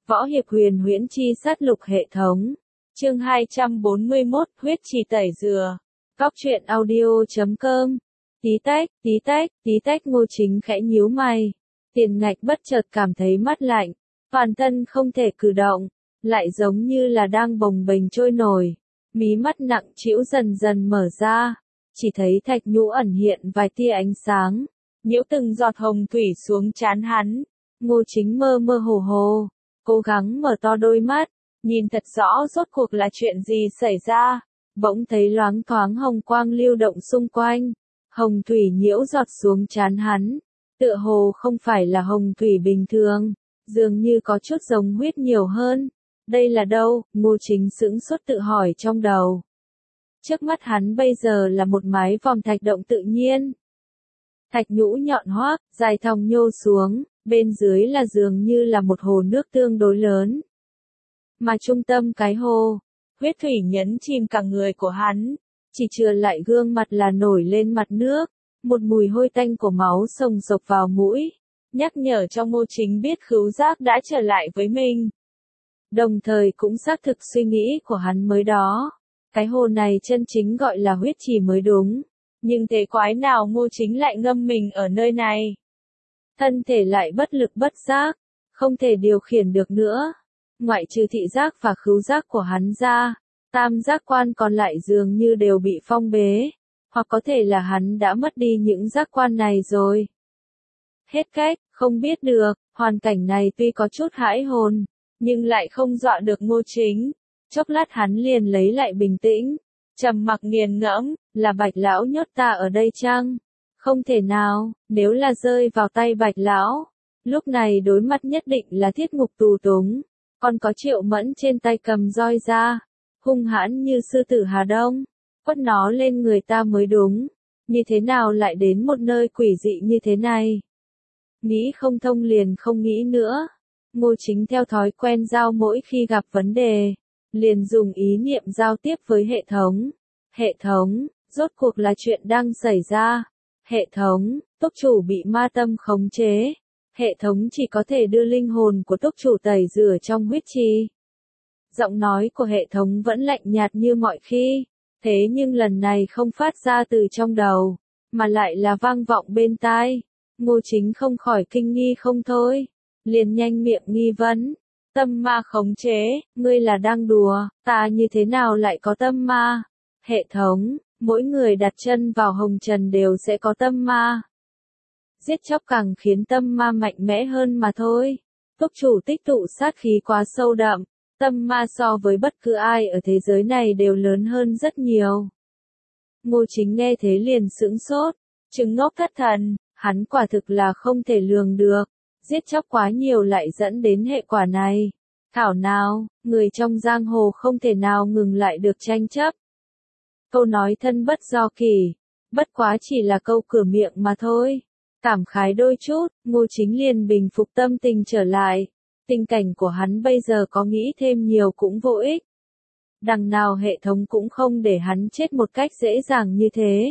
Võ hiệp huyền huyễn chi sát lục hệ thống. Chương 241, huyết trì tẩy dừa. Góc truyện audio.com. Tí tách Ngô Chính khẽ nhíu mày. Tiền Ngạch bất chợt cảm thấy mát lạnh, toàn thân không thể cử động, lại giống như là đang bồng bềnh trôi nổi. Mí mắt nặng trĩu dần dần mở ra, chỉ thấy Thạch Nhũ ẩn hiện vài tia ánh sáng, nhiễu từng giọt hồng thủy xuống trán hắn. Ngô Chính mơ mơ hồ hồ, cố gắng mở to đôi mắt, nhìn thật rõ rốt cuộc là chuyện gì xảy ra. Bỗng thấy loáng thoáng hồng quang lưu động xung quanh, hồng thủy nhiễu giọt xuống trán hắn, tựa hồ không phải là hồng thủy bình thường, dường như có chút giống huyết nhiều hơn. Đây là đâu? Ngô Chính sững sốt tự hỏi trong đầu. Trước mắt hắn bây giờ là một mái vòm thạch động tự nhiên. Thạch nhũ nhọn hoác, dài thòng nhô xuống, bên dưới là dường như là một hồ nước tương đối lớn. Mà trung tâm cái hồ, huyết thủy nhấn chìm cả người của hắn, chỉ chừa lại gương mặt là nổi lên mặt nước, một mùi hôi tanh của máu sồng sộc vào mũi, nhắc nhở cho Ngô Chính biết khứu giác đã trở lại với mình. Đồng thời cũng xác thực suy nghĩ của hắn mới đó, cái hồ này chân chính gọi là huyết trì mới đúng, nhưng thế quái nào Ngô Chính lại ngâm mình ở nơi này? Thân thể lại bất lực bất giác, không thể điều khiển được nữa. Ngoại trừ thị giác và khứu giác của hắn ra, tam giác quan còn lại dường như đều bị phong bế, hoặc có thể là hắn đã mất đi những giác quan này rồi. Hết cách, không biết được, hoàn cảnh này tuy có chút hãi hồn, nhưng lại không dọa được Ngô Chính. Chốc lát hắn liền lấy lại bình tĩnh, trầm mặc nghiền ngẫm, là Bạch lão nhốt ta ở đây chăng? Không thể nào, nếu là rơi vào tay Bạch lão, lúc này đối mặt nhất định là thiết ngục tù túng. Còn có Triệu Mẫn trên tay cầm roi ra, hung hãn như sư tử Hà Đông, quất nó lên người ta mới đúng. Như thế nào lại đến một nơi quỷ dị như thế này? Nghĩ không thông liền không nghĩ nữa. Ngô Chính theo thói quen giao mỗi khi gặp vấn đề, liền dùng ý niệm giao tiếp với hệ thống. Hệ thống, rốt cuộc là chuyện đang xảy ra. Hệ thống, túc chủ bị ma tâm khống chế. Hệ thống chỉ có thể đưa linh hồn của túc chủ tẩy rửa trong huyết trì. Giọng nói của hệ thống vẫn lạnh nhạt như mọi khi, thế nhưng lần này không phát ra từ trong đầu, mà lại là vang vọng bên tai. Ngô Chính không khỏi kinh nghi không thôi, liền nhanh miệng nghi vấn. Tâm ma khống chế, ngươi là đang đùa, ta như thế nào lại có tâm ma? Hệ thống, mỗi người đặt chân vào hồng trần đều sẽ có tâm ma. Giết chóc càng khiến tâm ma mạnh mẽ hơn mà thôi. Túc chủ tích tụ sát khí quá sâu đậm, tâm ma so với bất cứ ai ở thế giới này đều lớn hơn rất nhiều. Ngô Chính nghe thế liền sững sốt, trừng ngốc thất thần, hắn quả thực là không thể lường được, giết chóc quá nhiều lại dẫn đến hệ quả này. Thảo nào, người trong giang hồ không thể nào ngừng lại được tranh chấp. Câu nói thân bất do kỳ, bất quá chỉ là câu cửa miệng mà thôi. Cảm khái đôi chút, Ngô Chính liền bình phục tâm tình trở lại. Tình cảnh của hắn bây giờ có nghĩ thêm nhiều cũng vô ích. Đằng nào hệ thống cũng không để hắn chết một cách dễ dàng như thế.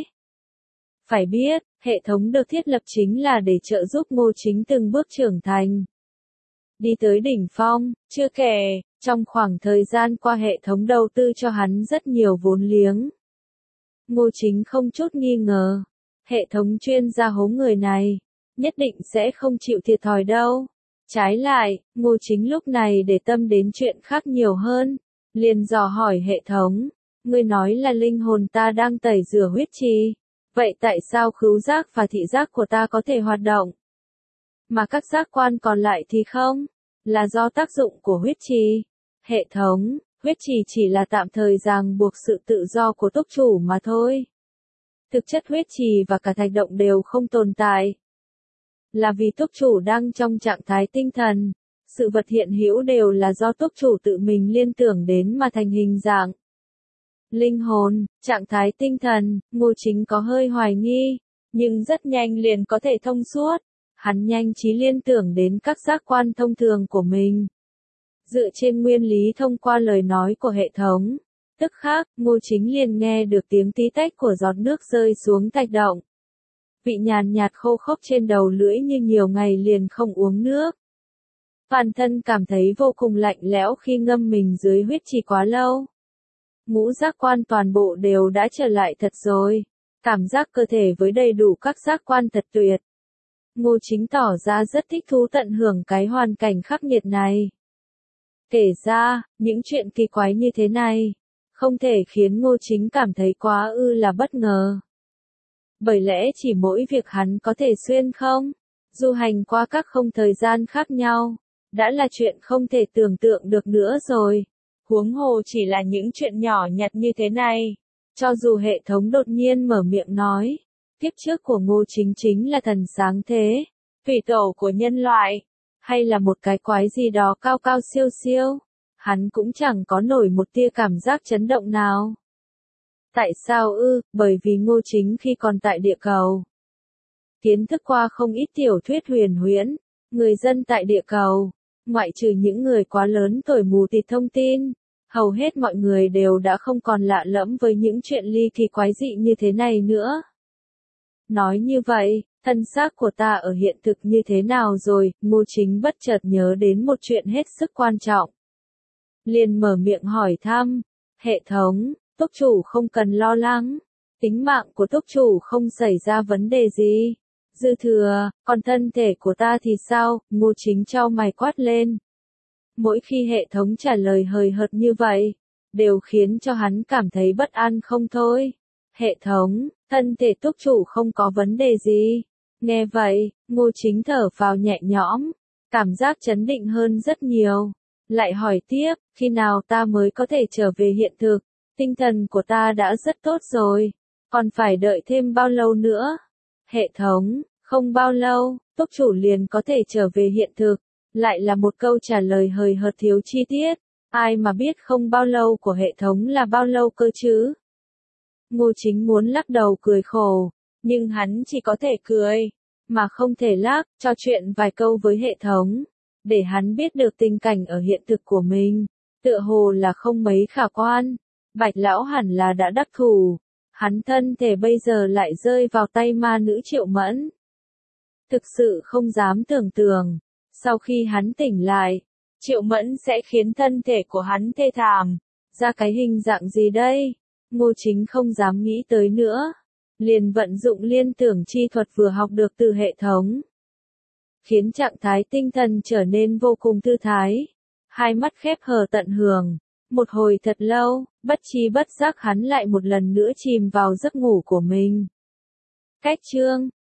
Phải biết, hệ thống được thiết lập chính là để trợ giúp Ngô Chính từng bước trưởng thành. Đi tới đỉnh phong, chưa kể, trong khoảng thời gian qua hệ thống đầu tư cho hắn rất nhiều vốn liếng. Ngô Chính không chút nghi ngờ. Hệ thống chuyên gia hố người này, nhất định sẽ không chịu thiệt thòi đâu. Trái lại, Ngô Chính lúc này để tâm đến chuyện khác nhiều hơn, liền dò hỏi hệ thống, ngươi nói là linh hồn ta đang tẩy rửa huyết trì, vậy tại sao khứu giác và thị giác của ta có thể hoạt động, mà các giác quan còn lại thì không? Là do tác dụng của huyết trì. Hệ thống, huyết trì chỉ là tạm thời ràng buộc sự tự do của túc chủ mà thôi. Thực chất huyết trì và cả thạch động đều không tồn tại. Là vì túc chủ đang trong trạng thái tinh thần, sự vật hiện hữu đều là do túc chủ tự mình liên tưởng đến mà thành hình dạng. Linh hồn, trạng thái tinh thần, Ngô Chính có hơi hoài nghi, nhưng rất nhanh liền có thể thông suốt. Hắn nhanh trí liên tưởng đến các giác quan thông thường của mình. Dựa trên nguyên lý thông qua lời nói của hệ thống. Tức khác, Ngô Chính liền nghe được tiếng tí tách của giọt nước rơi xuống thạch động. Vị nhàn nhạt khô khốc trên đầu lưỡi như nhiều ngày liền không uống nước. Toàn thân cảm thấy vô cùng lạnh lẽo khi ngâm mình dưới huyết trì quá lâu. Ngũ giác quan toàn bộ đều đã trở lại thật rồi. Cảm giác cơ thể với đầy đủ các giác quan thật tuyệt. Ngô Chính tỏ ra rất thích thú tận hưởng cái hoàn cảnh khắc nghiệt này. Kể ra, những chuyện kỳ quái như thế này, không thể khiến Ngô Chính cảm thấy quá là bất ngờ. Bởi lẽ chỉ mỗi việc hắn có thể xuyên không, du hành qua các không thời gian khác nhau, đã là chuyện không thể tưởng tượng được nữa rồi. Huống hồ chỉ là những chuyện nhỏ nhặt như thế này. Cho dù hệ thống đột nhiên mở miệng nói, kiếp trước của Ngô Chính chính là thần sáng thế, thủy tổ của nhân loại, hay là một cái quái gì đó cao cao siêu siêu, hắn cũng chẳng có nổi một tia cảm giác chấn động nào. Tại sao ư? Bởi vì Ngô Chính khi còn tại địa cầu, kiến thức qua không ít tiểu thuyết huyền huyễn, người dân tại địa cầu, ngoại trừ những người quá lớn tuổi mù tịt thông tin, hầu hết mọi người đều đã không còn lạ lẫm với những chuyện ly kỳ quái dị như thế này nữa. Nói như vậy, thân xác của ta ở hiện thực như thế nào rồi? Ngô Chính bất chợt nhớ đến một chuyện hết sức quan trọng. Liền mở miệng hỏi thăm, hệ thống, túc chủ không cần lo lắng, tính mạng của túc chủ không xảy ra vấn đề gì. Dư thừa, còn thân thể của ta thì sao? Ngô Chính chau mày quát lên. Mỗi khi hệ thống trả lời hời hợt như vậy, đều khiến cho hắn cảm thấy bất an không thôi. Hệ thống, thân thể túc chủ không có vấn đề gì. Nghe vậy, Ngô Chính thở phào nhẹ nhõm, cảm giác chấn định hơn rất nhiều. Lại hỏi tiếp, khi nào ta mới có thể trở về hiện thực? Tinh thần của ta đã rất tốt rồi, còn phải đợi thêm bao lâu nữa? Hệ thống, không bao lâu, túc chủ liền có thể trở về hiện thực. Lại là một câu trả lời hời hợt thiếu chi tiết, ai mà biết không bao lâu của hệ thống là bao lâu cơ chứ? Ngô Chính muốn lắc đầu cười khổ, nhưng hắn chỉ có thể cười, mà không thể lắc, trò chuyện vài câu với hệ thống, để hắn biết được tình cảnh ở hiện thực của mình, tựa hồ là không mấy khả quan. Bạch lão hẳn là đã đắc thủ, hắn thân thể bây giờ lại rơi vào tay ma nữ Triệu Mẫn. Thực sự không dám tưởng tượng, sau khi hắn tỉnh lại, Triệu Mẫn sẽ khiến thân thể của hắn thê thảm, ra cái hình dạng gì đây? Ngô Chính không dám nghĩ tới nữa, liền vận dụng liên tưởng chi thuật vừa học được từ hệ thống, khiến trạng thái tinh thần trở nên vô cùng thư thái, hai mắt khép hờ tận hưởng. Một hồi thật lâu, bất chi bất giác hắn lại một lần nữa chìm vào giấc ngủ của mình. Cách chương